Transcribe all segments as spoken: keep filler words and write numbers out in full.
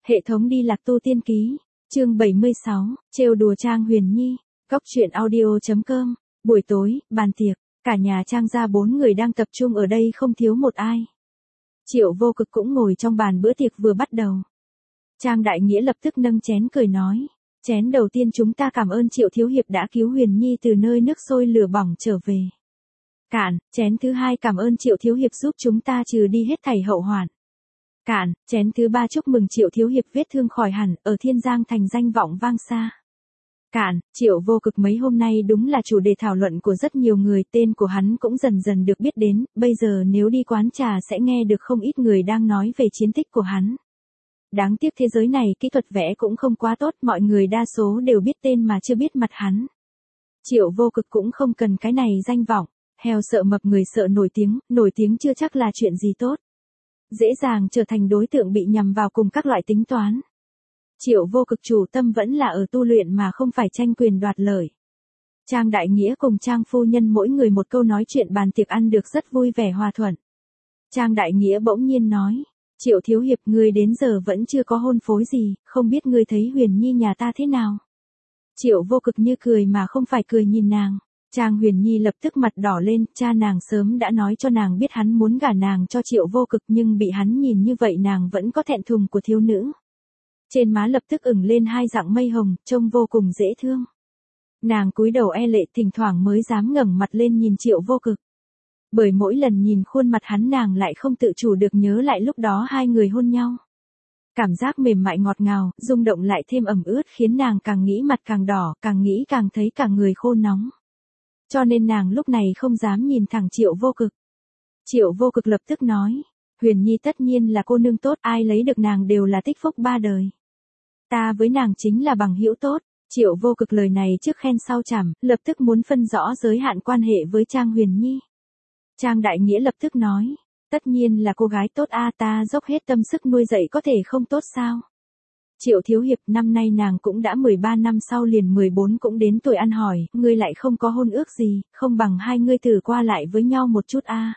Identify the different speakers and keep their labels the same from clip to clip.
Speaker 1: Hệ thống đi lạc tu tiên ký, chương bảy mươi sáu, trêu đùa Trang Huyền Nhi, góc truyện audio.com, buổi tối, bàn tiệc, cả nhà Trang gia bốn người đang tập trung ở đây không thiếu một ai. Triệu Vô Cực cũng ngồi trong bàn bữa tiệc vừa bắt đầu. Trang Đại Nghĩa lập tức nâng chén cười nói, chén đầu tiên chúng ta cảm ơn Triệu Thiếu Hiệp đã cứu Huyền Nhi từ nơi nước sôi lửa bỏng trở về. Cạn, chén thứ hai cảm ơn Triệu Thiếu Hiệp giúp chúng ta trừ đi hết thảy hậu hoạn. Cạn, chén thứ ba chúc mừng Triệu Thiếu Hiệp vết thương khỏi hẳn, ở Thiên Giang thành danh vọng vang xa. Cạn, Triệu Vô Cực mấy hôm nay đúng là chủ đề thảo luận của rất nhiều người, tên của hắn cũng dần dần được biết đến, bây giờ nếu đi quán trà sẽ nghe được không ít người đang nói về chiến tích của hắn. Đáng tiếc thế giới này kỹ thuật vẽ cũng không quá tốt, mọi người đa số đều biết tên mà chưa biết mặt hắn. Triệu Vô Cực cũng không cần cái này danh vọng, heo sợ mập người sợ nổi tiếng, nổi tiếng chưa chắc là chuyện gì tốt. Dễ dàng trở thành đối tượng bị nhằm vào cùng các loại tính toán. Triệu Vô Cực chủ tâm vẫn là ở tu luyện mà không phải tranh quyền đoạt lợi. Trang Đại Nghĩa cùng Trang phu nhân mỗi người một câu nói chuyện bàn tiệc ăn được rất vui vẻ hòa thuận. Trang Đại Nghĩa bỗng nhiên nói, Triệu Thiếu Hiệp ngươi đến giờ vẫn chưa có hôn phối gì, không biết ngươi thấy Huyền Nhi nhà ta thế nào. Triệu Vô Cực như cười mà không phải cười nhìn nàng. Trang Huyền Nhi lập tức mặt đỏ lên, cha nàng sớm đã nói cho nàng biết hắn muốn gả nàng cho Triệu Vô Cực nhưng bị hắn nhìn như vậy nàng vẫn có thẹn thùng của thiếu nữ. Trên má lập tức ửng lên hai dạng mây hồng, trông vô cùng dễ thương. Nàng cúi đầu e lệ thỉnh thoảng mới dám ngẩng mặt lên nhìn Triệu Vô Cực. Bởi mỗi lần nhìn khuôn mặt hắn nàng lại không tự chủ được nhớ lại lúc đó hai người hôn nhau. Cảm giác mềm mại ngọt ngào, rung động lại thêm ẩm ướt khiến nàng càng nghĩ mặt càng đỏ, càng nghĩ càng thấy cả người khô nóng. Cho nên nàng lúc này không dám nhìn thẳng Triệu Vô Cực. Triệu Vô Cực lập tức nói, Huyền Nhi tất nhiên là cô nương tốt, ai lấy được nàng đều là tích phúc ba đời. Ta với nàng chính là bằng hữu tốt. Triệu Vô Cực lời này trước khen sau chảm, lập tức muốn phân rõ giới hạn quan hệ với Trang Huyền Nhi. Trang Đại Nghĩa lập tức nói, tất nhiên là cô gái tốt a, ta dốc hết tâm sức nuôi dạy có thể không tốt sao. Triệu Thiếu Hiệp năm nay nàng cũng đã mười ba năm sau liền mười bốn cũng đến tuổi ăn hỏi, ngươi lại không có hôn ước gì, không bằng hai ngươi thử qua lại với nhau một chút a.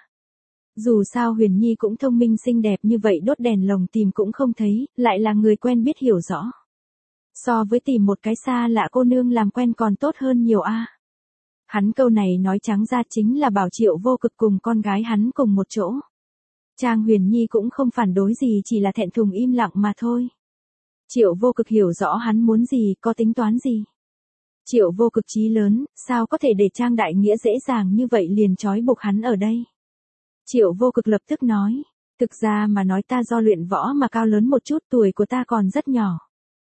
Speaker 1: Dù sao Huyền Nhi cũng thông minh xinh đẹp như vậy đốt đèn lồng tìm cũng không thấy, lại là người quen biết hiểu rõ. So với tìm một cái xa lạ cô nương làm quen còn tốt hơn nhiều a. Hắn câu này nói trắng ra chính là bảo Triệu Vô Cực cùng con gái hắn cùng một chỗ. Trang Huyền Nhi cũng không phản đối gì, chỉ là thẹn thùng im lặng mà thôi. Triệu Vô Cực hiểu rõ hắn muốn gì, có tính toán gì. Triệu Vô Cực chí lớn, sao có thể để Trang Đại Nghĩa dễ dàng như vậy liền trói buộc hắn ở đây. Triệu Vô Cực lập tức nói, thực ra mà nói ta do luyện võ mà cao lớn một chút, tuổi của ta còn rất nhỏ.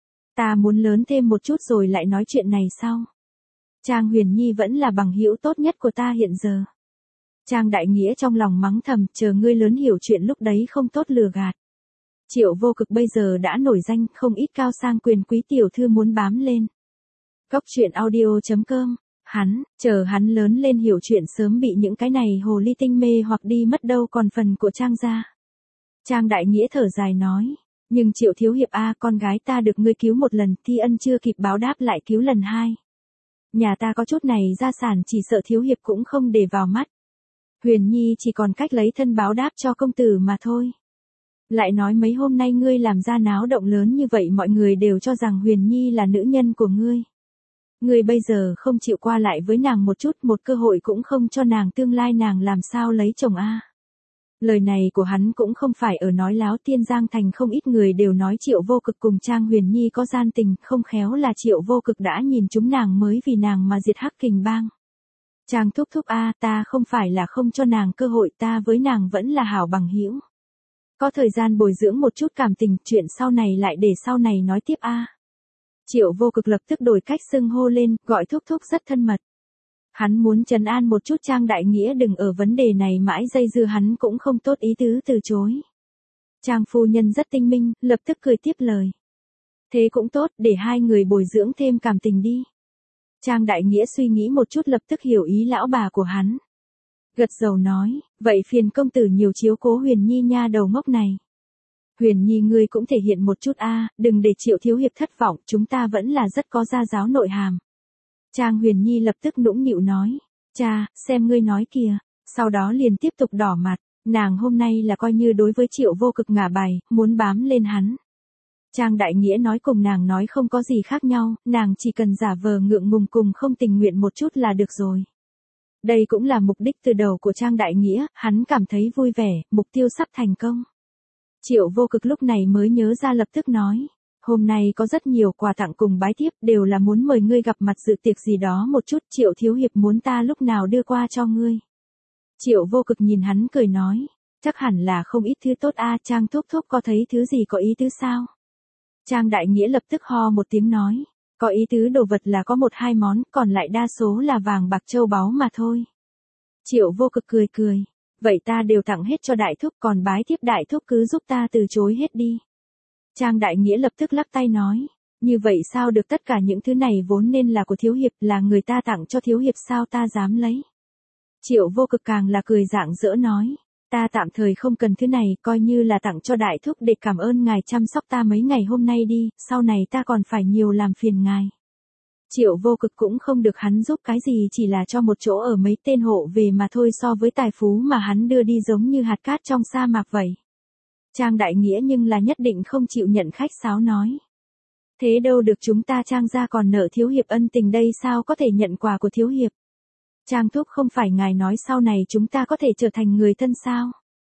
Speaker 1: Ta muốn lớn thêm một chút rồi lại nói chuyện này sau. Trang Huyền Nhi vẫn là bằng hữu tốt nhất của ta hiện giờ. Trang Đại Nghĩa trong lòng mắng thầm, chờ ngươi lớn hiểu chuyện lúc đấy không tốt lừa gạt. Triệu Vô Cực bây giờ đã nổi danh, không ít cao sang quyền quý tiểu thư muốn bám lên. Góc truyện audio.com, hắn, chờ hắn lớn lên hiểu chuyện sớm bị những cái này hồ ly tinh mê hoặc đi mất đâu còn phần của Trang gia. Trang Đại Nghĩa thở dài nói, nhưng Triệu Thiếu Hiệp a, con gái ta được ngươi cứu một lần, thi ân chưa kịp báo đáp lại cứu lần hai. Nhà ta có chút này gia sản chỉ sợ Thiếu Hiệp cũng không để vào mắt. Huyền Nhi chỉ còn cách lấy thân báo đáp cho công tử mà thôi. Lại nói mấy hôm nay ngươi làm ra náo động lớn như vậy mọi người đều cho rằng Huyền Nhi là nữ nhân của ngươi. Ngươi bây giờ không chịu qua lại với nàng một chút, một cơ hội cũng không cho nàng, tương lai nàng làm sao lấy chồng a. Lời này của hắn cũng không phải ở nói láo, Thiên Giang thành không ít người đều nói Triệu Vô Cực cùng Trang Huyền Nhi có gian tình, không khéo là Triệu Vô Cực đã nhìn chúng nàng mới vì nàng mà diệt Hắc Kình bang. Trang thúc thúc a, ta không phải là không cho nàng cơ hội, ta với nàng vẫn là hảo bằng hữu. Có thời gian bồi dưỡng một chút cảm tình, chuyện sau này lại để sau này nói tiếp a. Triệu Vô Cực lập tức đổi cách xưng hô lên, gọi thúc thúc rất thân mật. Hắn muốn trấn an một chút Trang Đại Nghĩa đừng ở vấn đề này mãi dây dưa, hắn cũng không tốt ý tứ từ chối. Trang phu nhân rất tinh minh, lập tức cười tiếp lời. Thế cũng tốt, để hai người bồi dưỡng thêm cảm tình đi. Trang Đại Nghĩa suy nghĩ một chút lập tức hiểu ý lão bà của hắn. Gật dầu nói, vậy phiền công tử nhiều chiếu cố Huyền Nhi nha đầu ngốc này. Huyền Nhi ngươi cũng thể hiện một chút a, đừng để Triệu Thiếu Hiệp thất vọng, chúng ta vẫn là rất có gia giáo nội hàm. Trang Huyền Nhi lập tức nũng nịu nói, cha, xem ngươi nói kìa, sau đó liền tiếp tục đỏ mặt, nàng hôm nay là coi như đối với Triệu Vô Cực ngả bài, muốn bám lên hắn. Trang Đại Nghĩa nói cùng nàng nói không có gì khác nhau, nàng chỉ cần giả vờ ngượng ngùng cùng không tình nguyện một chút là được rồi. Đây cũng là mục đích từ đầu của Trang Đại Nghĩa, hắn cảm thấy vui vẻ, mục tiêu sắp thành công. Triệu Vô Cực lúc này mới nhớ ra lập tức nói, hôm nay có rất nhiều quà tặng cùng bái tiếp, đều là muốn mời ngươi gặp mặt dự tiệc gì đó một chút, Triệu thiếu hiệp muốn ta lúc nào đưa qua cho ngươi. Triệu Vô Cực nhìn hắn cười nói, chắc hẳn là không ít thứ tốt a, Trang thúc thúc có thấy thứ gì có ý tứ sao? Trang Đại Nghĩa lập tức ho một tiếng nói, có ý tứ đồ vật là có một hai món, còn lại đa số là vàng bạc châu báu mà thôi. Triệu Vô Cực cười cười, vậy ta đều tặng hết cho đại thúc, còn bái tiếp đại thúc cứ giúp ta từ chối hết đi. Trang Đại Nghĩa lập tức lắc tay nói, như vậy sao được, tất cả những thứ này vốn nên là của thiếu hiệp, là người ta tặng cho thiếu hiệp, sao ta dám lấy. Triệu Vô Cực càng là cười rạng rỡ nói, ta tạm thời không cần thứ này, coi như là tặng cho đại thúc để cảm ơn ngài chăm sóc ta mấy ngày hôm nay đi, sau này ta còn phải nhiều làm phiền ngài. Triệu Vô Cực cũng không được hắn giúp cái gì, chỉ là cho một chỗ ở mấy tên hộ về mà thôi, so với tài phú mà hắn đưa đi giống như hạt cát trong sa mạc vậy. Trang Đại Nghĩa nhưng là nhất định không chịu nhận khách sáo nói. Thế đâu được, chúng ta Trang gia còn nợ thiếu hiệp ân tình đây, sao có thể nhận quà của thiếu hiệp. Trang thúc, không phải ngài nói sau này chúng ta có thể trở thành người thân sao?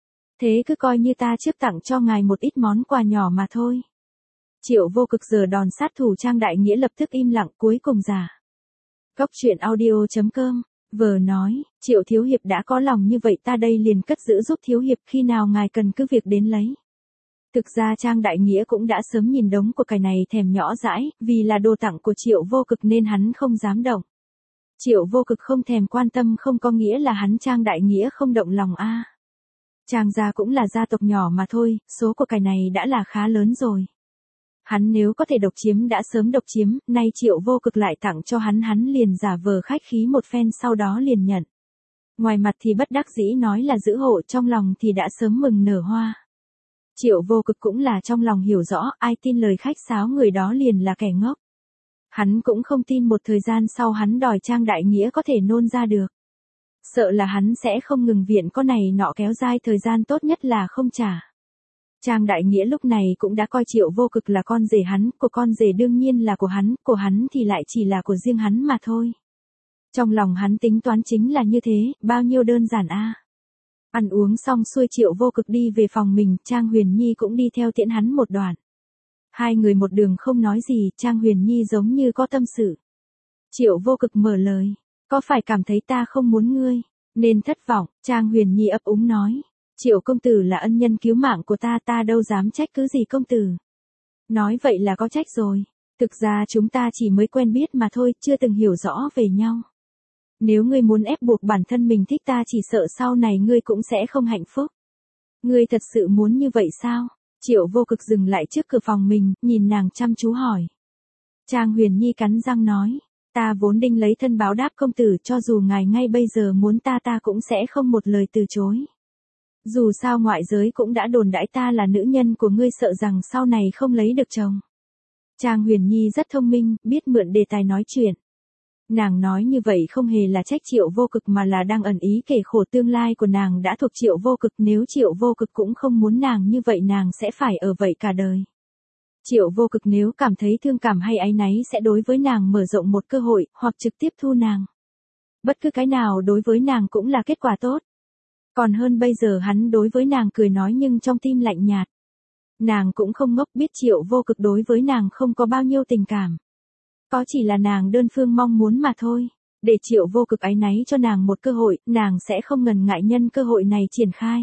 Speaker 1: Thế cứ coi như ta trước tặng cho ngài một ít món quà nhỏ mà thôi. Triệu Vô Cực giờ đòn sát thủ Trang Đại Nghĩa lập tức im lặng, cuối cùng giả. Góc truyện audio chấm com, vờ nói, Triệu thiếu hiệp đã có lòng như vậy, ta đây liền cất giữ giúp thiếu hiệp, khi nào ngài cần cứ việc đến lấy. Thực ra Trang Đại Nghĩa cũng đã sớm nhìn đống của cải này thèm nhỏ dãi, vì là đồ tặng của Triệu Vô Cực nên hắn không dám động. Triệu Vô Cực không thèm quan tâm không có nghĩa là hắn Trang Đại Nghĩa không động lòng a. À. Trang gia cũng là gia tộc nhỏ mà thôi, số của cải này đã là khá lớn rồi. Hắn nếu có thể độc chiếm đã sớm độc chiếm, nay Triệu Vô Cực lại tặng cho hắn, hắn liền giả vờ khách khí một phen sau đó liền nhận. Ngoài mặt thì bất đắc dĩ nói là giữ hộ, trong lòng thì đã sớm mừng nở hoa. Triệu Vô Cực cũng là trong lòng hiểu rõ, ai tin lời khách sáo người đó liền là kẻ ngốc. Hắn cũng không tin một thời gian sau hắn đòi Trang Đại Nghĩa có thể nôn ra được. Sợ là hắn sẽ không ngừng viện có này nọ kéo dài thời gian, tốt nhất là không trả. Trang Đại Nghĩa lúc này cũng đã coi Triệu Vô Cực là con rể hắn, của con rể đương nhiên là của hắn, của hắn thì lại chỉ là của riêng hắn mà thôi. Trong lòng hắn tính toán chính là như thế, bao nhiêu đơn giản a. À. Ăn uống xong xuôi Triệu Vô Cực đi về phòng mình, Trang Huyền Nhi cũng đi theo tiễn hắn một đoạn. Hai người một đường không nói gì, Trang Huyền Nhi giống như có tâm sự. Triệu Vô Cực mở lời, có phải cảm thấy ta không muốn ngươi, nên thất vọng, Trang Huyền Nhi ấp úng nói. Triệu công tử là ân nhân cứu mạng của ta, ta đâu dám trách cứ gì công tử. Nói vậy là có trách rồi, thực ra chúng ta chỉ mới quen biết mà thôi, chưa từng hiểu rõ về nhau. Nếu ngươi muốn ép buộc bản thân mình thích ta, chỉ sợ sau này ngươi cũng sẽ không hạnh phúc. Ngươi thật sự muốn như vậy sao? Triệu Vô Cực dừng lại trước cửa phòng mình, nhìn nàng chăm chú hỏi. Trang Huyền Nhi cắn răng nói, ta vốn định lấy thân báo đáp công tử, cho dù ngài ngay bây giờ muốn ta ta cũng sẽ không một lời từ chối. Dù sao ngoại giới cũng đã đồn đãi ta là nữ nhân của ngươi, sợ rằng sau này không lấy được chồng. Trang Huyền Nhi rất thông minh, biết mượn đề tài nói chuyện. Nàng nói như vậy không hề là trách Triệu Vô Cực mà là đang ẩn ý kể khổ, tương lai của nàng đã thuộc Triệu Vô Cực, nếu Triệu Vô Cực cũng không muốn nàng như vậy nàng sẽ phải ở vậy cả đời. Triệu Vô Cực nếu cảm thấy thương cảm hay áy náy sẽ đối với nàng mở rộng một cơ hội, hoặc trực tiếp thu nàng. Bất cứ cái nào đối với nàng cũng là kết quả tốt. Còn hơn bây giờ hắn đối với nàng cười nói nhưng trong tim lạnh nhạt. Nàng cũng không ngốc, biết Triệu Vô Cực đối với nàng không có bao nhiêu tình cảm. Có chỉ là nàng đơn phương mong muốn mà thôi. Để Triệu Vô Cực áy náy cho nàng một cơ hội, nàng sẽ không ngần ngại nhân cơ hội này triển khai.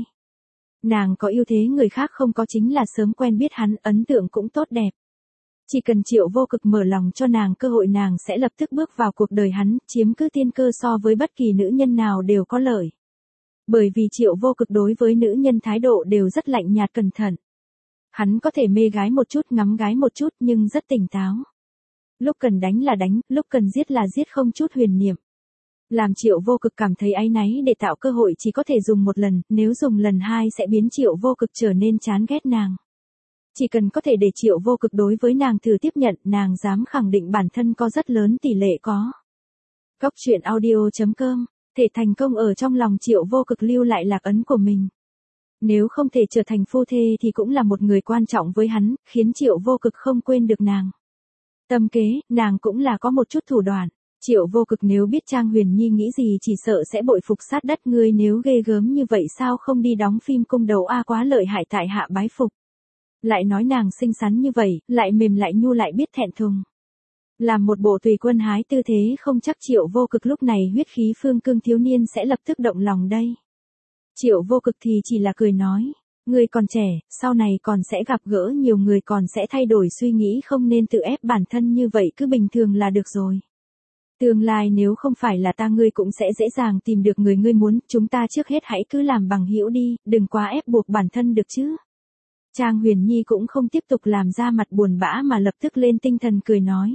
Speaker 1: Nàng có ưu thế người khác không có, chính là sớm quen biết hắn, ấn tượng cũng tốt đẹp. Chỉ cần Triệu Vô Cực mở lòng cho nàng cơ hội, nàng sẽ lập tức bước vào cuộc đời hắn, chiếm cứ tiên cơ, so với bất kỳ nữ nhân nào đều có lợi. Bởi vì Triệu Vô Cực đối với nữ nhân thái độ đều rất lạnh nhạt cẩn thận. Hắn có thể mê gái một chút, ngắm gái một chút nhưng rất tỉnh táo. Lúc cần đánh là đánh, lúc cần giết là giết, không chút huyền niệm. Làm Triệu Vô Cực cảm thấy áy náy, để tạo cơ hội chỉ có thể dùng một lần, nếu dùng lần hai sẽ biến Triệu Vô Cực trở nên chán ghét nàng. Chỉ cần có thể để Triệu Vô Cực đối với nàng thử tiếp nhận, nàng dám khẳng định bản thân có rất lớn tỷ lệ có. Góc truyện audio chấm com, thể thành công ở trong lòng Triệu Vô Cực lưu lại lạc ấn của mình. Nếu không thể trở thành phu thê thì cũng là một người quan trọng với hắn, khiến Triệu Vô Cực không quên được nàng. Tâm kế, nàng cũng là có một chút thủ đoạn. Triệu Vô Cực nếu biết Trang Huyền Nhi nghĩ gì chỉ sợ sẽ bội phục sát đất, ngươi nếu ghê gớm như vậy sao không đi đóng phim cung đấu a, quá lợi hại, tại hạ bái phục. Lại nói nàng xinh xắn như vậy, lại mềm lại nhu, lại biết thẹn thùng. Làm một bộ tùy quân hái tư thế, không chắc Triệu Vô Cực lúc này huyết khí phương cương thiếu niên sẽ lập tức động lòng đây. Triệu Vô Cực thì chỉ là cười nói, ngươi còn trẻ, sau này còn sẽ gặp gỡ nhiều người, còn sẽ thay đổi suy nghĩ, không nên tự ép bản thân như vậy, cứ bình thường là được rồi. Tương lai nếu không phải là ta, ngươi cũng sẽ dễ dàng tìm được người ngươi muốn, chúng ta trước hết hãy cứ làm bằng hữu đi, đừng quá ép buộc bản thân được chứ. Trang Huyền Nhi cũng không tiếp tục làm ra mặt buồn bã mà lập tức lên tinh thần cười nói.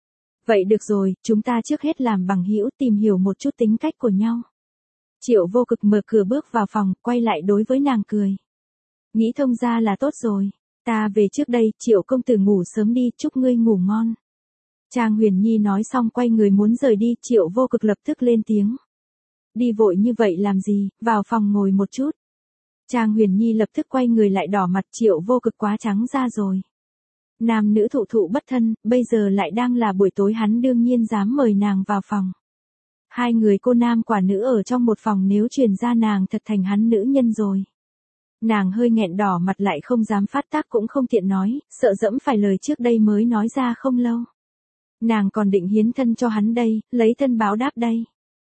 Speaker 1: Vậy được rồi, chúng ta trước hết làm bằng hữu, tìm hiểu một chút tính cách của nhau. Triệu Vô Cực mở cửa bước vào phòng, quay lại đối với nàng cười. Nghĩ thông ra là tốt rồi, ta về trước đây, Triệu công tử ngủ sớm đi, chúc ngươi ngủ ngon. Trang Huyền Nhi nói xong quay người muốn rời đi, Triệu Vô Cực lập tức lên tiếng. Đi vội như vậy làm gì, vào phòng ngồi một chút. Trang Huyền Nhi lập tức quay người lại, đỏ mặt, Triệu Vô Cực quá trắng ra rồi. Nam nữ thụ thụ bất thân, bây giờ lại đang là buổi tối, hắn đương nhiên dám mời nàng vào phòng. Hai người cô nam quả nữ ở trong một phòng, nếu truyền ra nàng thật thành hắn nữ nhân rồi. Nàng hơi nghẹn đỏ mặt, lại không dám phát tác cũng không tiện nói, sợ dẫm phải lời trước đây mới nói ra không lâu. Nàng còn định hiến thân cho hắn đây, lấy thân báo đáp đây.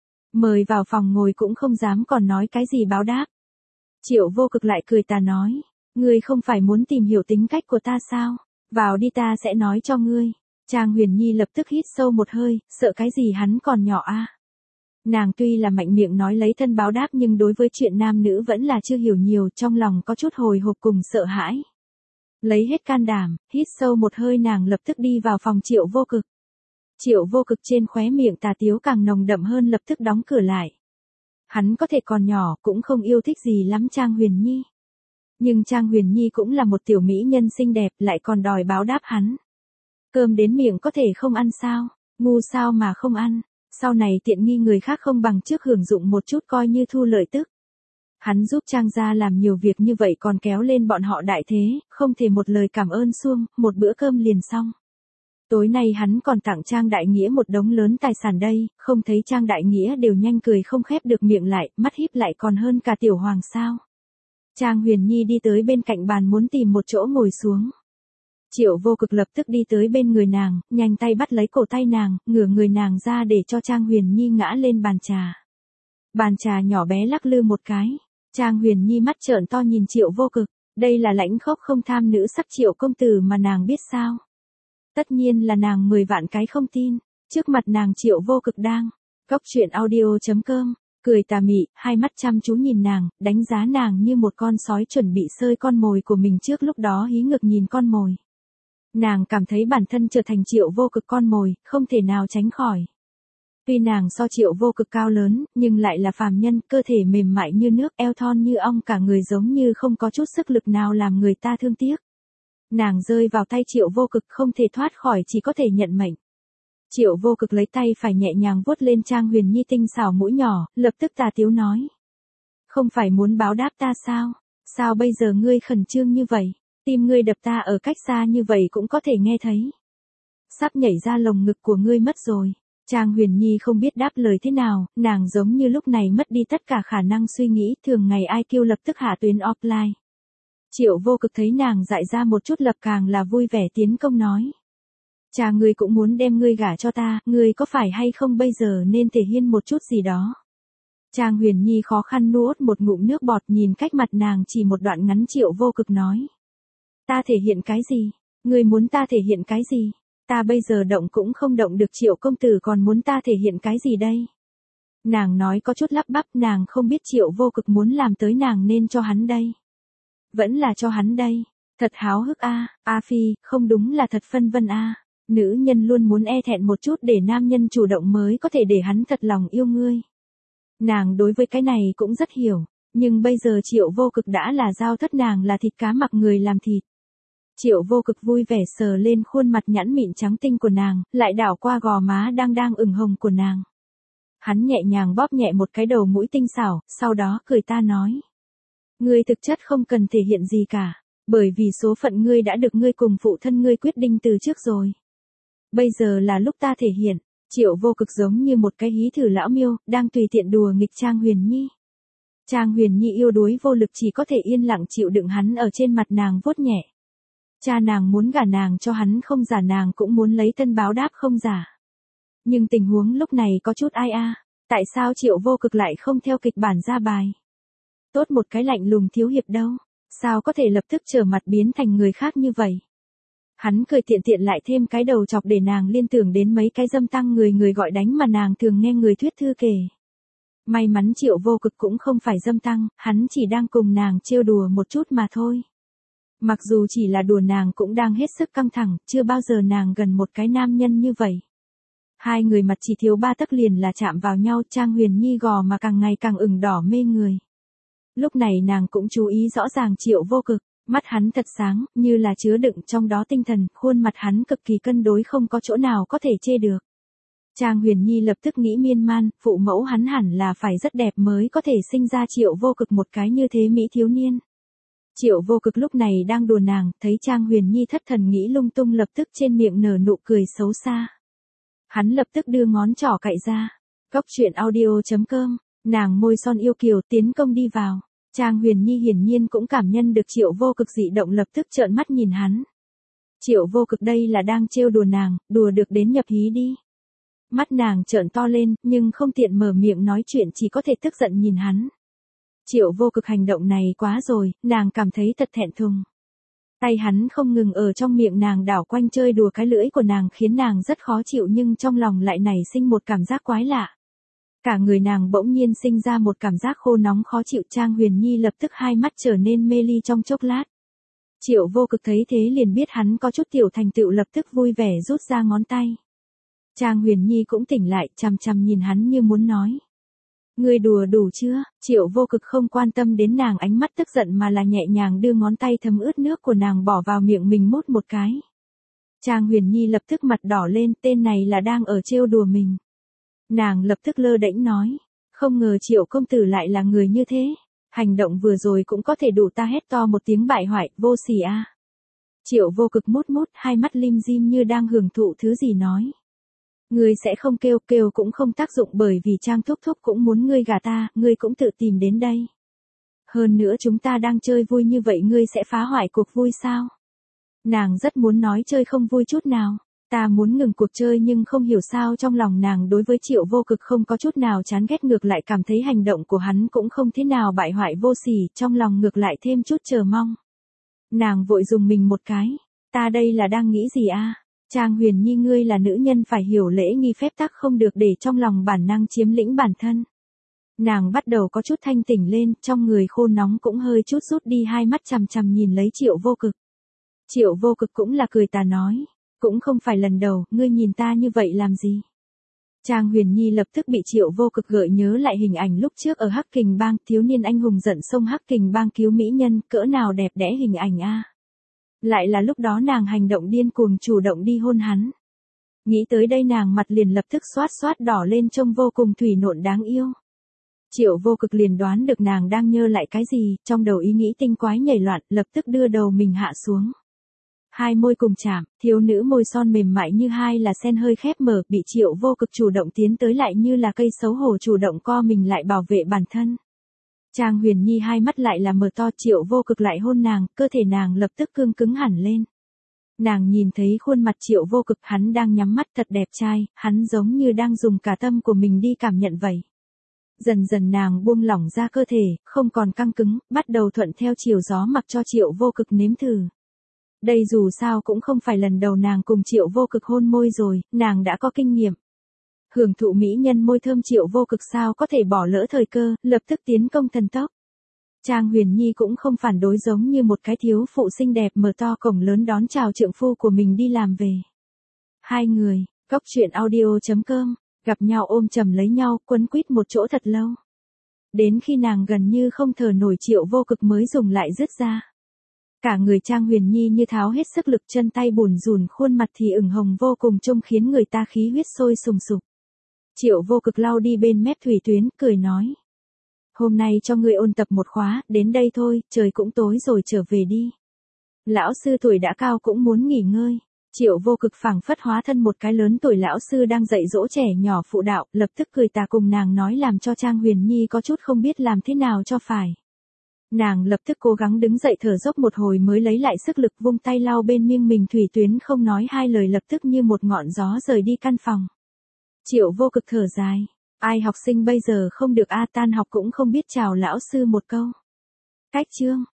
Speaker 1: Mời vào phòng ngồi cũng không dám còn nói cái gì báo đáp. Triệu Vô Cực lại cười tà nói, ngươi không phải muốn tìm hiểu tính cách của ta sao, vào đi, ta sẽ nói cho ngươi. Trang Huyền Nhi lập tức hít sâu một hơi, sợ cái gì, hắn còn nhỏ a. Nàng tuy là mạnh miệng nói lấy thân báo đáp, nhưng đối với chuyện nam nữ vẫn là chưa hiểu nhiều, trong lòng có chút hồi hộp cùng sợ hãi. Lấy hết can đảm, hít sâu một hơi, nàng lập tức đi vào phòng Triệu Vô Cực. Triệu Vô Cực trên khóe miệng tà tiếu càng nồng đậm hơn, lập tức đóng cửa lại. Hắn có thể còn nhỏ, cũng không yêu thích gì lắm Trang Huyền Nhi. Nhưng Trang Huyền Nhi cũng là một tiểu mỹ nhân xinh đẹp, lại còn đòi báo đáp hắn. Cơm đến miệng có thể không ăn sao, ngu sao mà không ăn, sau này tiện nghi người khác không bằng trước hưởng dụng một chút coi như thu lợi tức. Hắn giúp Trang gia làm nhiều việc như vậy còn kéo lên bọn họ đại thế, không thể một lời cảm ơn suông, một bữa cơm liền xong. Tối nay hắn còn tặng Trang Đại Nghĩa một đống lớn tài sản đây, không thấy Trang Đại Nghĩa đều nhanh cười không khép được miệng lại, mắt híp lại còn hơn cả tiểu hoàng sao. Trang Huyền Nhi đi tới bên cạnh bàn muốn tìm một chỗ ngồi xuống. Triệu Vô Cực lập tức đi tới bên người nàng, nhanh tay bắt lấy cổ tay nàng, ngửa người nàng ra để cho Trang Huyền Nhi ngã lên bàn trà. Bàn trà nhỏ bé lắc lư một cái. Trang Huyền Nhi mắt trợn to nhìn Triệu Vô Cực, đây là lãnh khốc không tham nữ sắc Triệu công tử mà nàng biết sao. Tất nhiên là nàng mười vạn cái không tin, trước mặt nàng Triệu Vô Cực đang. Góc truyện audio chấm com, cười tà mị, hai mắt chăm chú nhìn nàng, đánh giá nàng như một con sói chuẩn bị sơi con mồi của mình, trước lúc đó hí ngược nhìn con mồi. Nàng cảm thấy bản thân trở thành Triệu Vô Cực con mồi, không thể nào tránh khỏi. Tuy nàng so Triệu Vô Cực cao lớn, nhưng lại là phàm nhân, cơ thể mềm mại như nước, eo thon như ong, cả người giống như không có chút sức lực nào làm người ta thương tiếc. Nàng rơi vào tay Triệu Vô Cực không thể thoát khỏi, chỉ có thể nhận mệnh. Triệu Vô Cực lấy tay phải nhẹ nhàng vuốt lên Trang Huyền Nhi tinh xảo mũi nhỏ, lập tức tà tiếu nói. Không phải muốn báo đáp ta sao? Sao bây giờ ngươi khẩn trương như vậy? Tim ngươi đập ta ở cách xa như vậy cũng có thể nghe thấy. Sắp nhảy ra lồng ngực của ngươi mất rồi. Trang Huyền Nhi không biết đáp lời thế nào, nàng giống như lúc này mất đi tất cả khả năng suy nghĩ, thường ngày i kiu lập tức hạ tuyến offline. Triệu Vô Cực thấy nàng dại ra một chút lập càng là vui vẻ tiến công nói. Cha ngươi cũng muốn đem ngươi gả cho ta, ngươi có phải hay không bây giờ nên thể hiện một chút gì đó. Trang Huyền Nhi khó khăn nuốt một ngụm nước bọt, nhìn cách mặt nàng chỉ một đoạn ngắn. Triệu Vô Cực nói. Ta thể hiện cái gì? Ngươi muốn ta thể hiện cái gì? Ta bây giờ động cũng không động được, Triệu công tử còn muốn ta thể hiện cái gì đây? Nàng nói có chút lắp bắp, nàng không biết Triệu Vô Cực muốn làm tới nàng nên cho hắn đây. Vẫn là cho hắn đây. Thật háo hức a, A Phi, không đúng là thật phân vân a. Nữ nhân luôn muốn e thẹn một chút để nam nhân chủ động mới có thể để hắn thật lòng yêu ngươi. Nàng đối với cái này cũng rất hiểu, nhưng bây giờ Triệu Vô Cực đã là giao thất, nàng là thịt cá mặc người làm thịt. Triệu Vô Cực vui vẻ sờ lên khuôn mặt nhẵn mịn trắng tinh của nàng, lại đảo qua gò má đang đang ửng hồng của nàng. Hắn nhẹ nhàng bóp nhẹ một cái đầu mũi tinh xảo, sau đó cười ta nói. Ngươi thực chất không cần thể hiện gì cả, bởi vì số phận ngươi đã được ngươi cùng phụ thân ngươi quyết định từ trước rồi. Bây giờ là lúc ta thể hiện. Triệu Vô Cực giống như một cái hí thử lão miêu, đang tùy tiện đùa nghịch Trang Huyền Nhi. Trang Huyền Nhi yêu đuối vô lực chỉ có thể yên lặng chịu đựng hắn ở trên mặt nàng vuốt nhẹ. Cha nàng muốn gả nàng cho hắn không giả, nàng cũng muốn lấy tân báo đáp không giả. Nhưng tình huống lúc này có chút ai a, tại sao Triệu Vô Cực lại không theo kịch bản ra bài? Tốt một cái lạnh lùng thiếu hiệp đâu, sao có thể lập tức trở mặt biến thành người khác như vậy? Hắn cười tiện tiện lại thêm cái đầu chọc để nàng liên tưởng đến mấy cái dâm tăng người người gọi đánh mà nàng thường nghe người thuyết thư kể. May mắn Triệu Vô Cực cũng không phải dâm tăng, hắn chỉ đang cùng nàng trêu đùa một chút mà thôi. Mặc dù chỉ là đùa, nàng cũng đang hết sức căng thẳng, chưa bao giờ nàng gần một cái nam nhân như vậy. Hai người mặt chỉ thiếu ba tấc liền là chạm vào nhau, Trang Huyền Nhi gò mà càng ngày càng ửng đỏ mê người. Lúc này nàng cũng chú ý rõ ràng Triệu Vô Cực, mắt hắn thật sáng, như là chứa đựng trong đó tinh thần, khuôn mặt hắn cực kỳ cân đối, không có chỗ nào có thể chê được. Trang Huyền Nhi lập tức nghĩ miên man, phụ mẫu hắn hẳn là phải rất đẹp mới có thể sinh ra Triệu Vô Cực một cái như thế mỹ thiếu niên. Triệu Vô Cực lúc này đang đùa nàng, thấy Trang Huyền Nhi thất thần nghĩ lung tung lập tức trên miệng nở nụ cười xấu xa. Hắn lập tức đưa ngón trỏ cạy ra. Góc truyện audio chấm com, nàng môi son yêu kiều tiến công đi vào. Trang Huyền Nhi hiển nhiên cũng cảm nhận được Triệu Vô Cực dị động, lập tức trợn mắt nhìn hắn. Triệu Vô Cực đây là đang trêu đùa nàng, đùa được đến nhập hí đi. Mắt nàng trợn to lên, nhưng không tiện mở miệng nói chuyện, chỉ có thể tức giận nhìn hắn. Triệu Vô Cực hành động này quá rồi, nàng cảm thấy thật thẹn thùng. Tay hắn không ngừng ở trong miệng nàng đảo quanh chơi đùa cái lưỡi của nàng khiến nàng rất khó chịu, nhưng trong lòng lại nảy sinh một cảm giác quái lạ. Cả người nàng bỗng nhiên sinh ra một cảm giác khô nóng khó chịu. Trang Huyền Nhi lập tức hai mắt trở nên mê ly trong chốc lát. Triệu Vô Cực thấy thế liền biết hắn có chút tiểu thành tựu, lập tức vui vẻ rút ra ngón tay. Trang Huyền Nhi cũng tỉnh lại, chằm chằm nhìn hắn như muốn nói. Ngươi đùa đủ chưa? Triệu Vô Cực không quan tâm đến nàng ánh mắt tức giận mà là nhẹ nhàng đưa ngón tay thấm ướt nước của nàng bỏ vào miệng mình mút một cái. Trang Huyền Nhi lập tức mặt đỏ lên, tên này là đang ở trêu đùa mình. Nàng lập tức lơ đễnh nói, không ngờ Triệu công tử lại là người như thế, hành động vừa rồi cũng có thể đủ ta hét to một tiếng bại hoại, vô sỉ a. À. Triệu Vô Cực mút mút, hai mắt lim dim như đang hưởng thụ thứ gì nói. Ngươi sẽ không kêu, kêu cũng không tác dụng, bởi vì Trang thúc thúc cũng muốn ngươi gả ta, ngươi cũng tự tìm đến đây. Hơn nữa chúng ta đang chơi vui như vậy, ngươi sẽ phá hoại cuộc vui sao? Nàng rất muốn nói chơi không vui chút nào. Ta muốn ngừng cuộc chơi, nhưng không hiểu sao trong lòng nàng đối với Triệu Vô Cực không có chút nào chán ghét, ngược lại cảm thấy hành động của hắn cũng không thế nào bại hoại vô sỉ, trong lòng ngược lại thêm chút chờ mong. Nàng vội dùng mình một cái, ta đây là đang nghĩ gì a? À? Trang Huyền Nhi, ngươi là nữ nhân phải hiểu lễ nghi phép tắc, không được để trong lòng bản năng chiếm lĩnh bản thân. Nàng bắt đầu có chút thanh tỉnh lên, trong người khô nóng cũng hơi chút rút đi, hai mắt chằm chằm nhìn lấy Triệu Vô Cực. Triệu Vô Cực cũng là cười tà nói, cũng không phải lần đầu, ngươi nhìn ta như vậy làm gì? Trang Huyền Nhi lập tức bị Triệu Vô Cực gợi nhớ lại hình ảnh lúc trước ở Hắc Kình Bang, thiếu niên anh hùng giận sông Hắc Kình Bang cứu mỹ nhân, cỡ nào đẹp đẽ hình ảnh a. À. Lại là lúc đó nàng hành động điên cuồng chủ động đi hôn hắn. Nghĩ tới đây nàng mặt liền lập tức xoát xoát đỏ lên, trông vô cùng thủy nộn đáng yêu. Triệu Vô Cực liền đoán được nàng đang nhớ lại cái gì, trong đầu ý nghĩ tinh quái nhảy loạn, lập tức đưa đầu mình hạ xuống. Hai môi cùng chạm, thiếu nữ môi son mềm mại như hai là sen hơi khép mở, bị Triệu Vô Cực chủ động tiến tới lại như là cây xấu hổ chủ động co mình lại bảo vệ bản thân. Trang Huyền Nhi hai mắt lại là mở to, Triệu Vô Cực lại hôn nàng, cơ thể nàng lập tức cương cứng hẳn lên. Nàng nhìn thấy khuôn mặt Triệu Vô Cực, hắn đang nhắm mắt thật đẹp trai, hắn giống như đang dùng cả tâm của mình đi cảm nhận vậy. Dần dần nàng buông lỏng ra cơ thể, không còn căng cứng, bắt đầu thuận theo chiều gió mặc cho Triệu Vô Cực nếm thử. Đây dù sao cũng không phải lần đầu nàng cùng Triệu Vô Cực hôn môi rồi, nàng đã có kinh nghiệm. Hưởng thụ mỹ nhân môi thơm, Triệu Vô Cực sao có thể bỏ lỡ thời cơ, lập tức tiến công thần tốc. Trang Huyền Nhi cũng không phản đối, giống như một cái thiếu phụ xinh đẹp mở to cổng lớn đón chào trượng phu của mình đi làm về. Hai người, góc truyện audio chấm com, gặp nhau ôm chầm lấy nhau, quấn quýt một chỗ thật lâu. Đến khi nàng gần như không thở nổi, Triệu Vô Cực mới dùng lại dứt ra. Cả người Trang Huyền Nhi như tháo hết sức lực, chân tay bủn rủn, khuôn mặt thì ửng hồng vô cùng, trông khiến người ta khí huyết sôi sùng sục. Triệu Vô Cực lau đi bên mép thủy tuyến, cười nói. Hôm nay cho ngươi ôn tập một khóa, đến đây thôi, trời cũng tối rồi trở về đi. Lão sư tuổi đã cao cũng muốn nghỉ ngơi. Triệu Vô Cực phảng phất hóa thân một cái lớn tuổi lão sư đang dạy dỗ trẻ nhỏ phụ đạo, lập tức cười tà cùng nàng nói làm cho Trang Huyền Nhi có chút không biết làm thế nào cho phải. Nàng lập tức cố gắng đứng dậy thở dốc một hồi mới lấy lại sức lực vung tay lau bên miệng mình thủy tuyến không nói hai lời lập tức như một ngọn gió rời đi căn phòng. Triệu Vô Cực thở dài. Ai học sinh bây giờ không được a tan học cũng không biết chào lão sư một câu. Cách chương.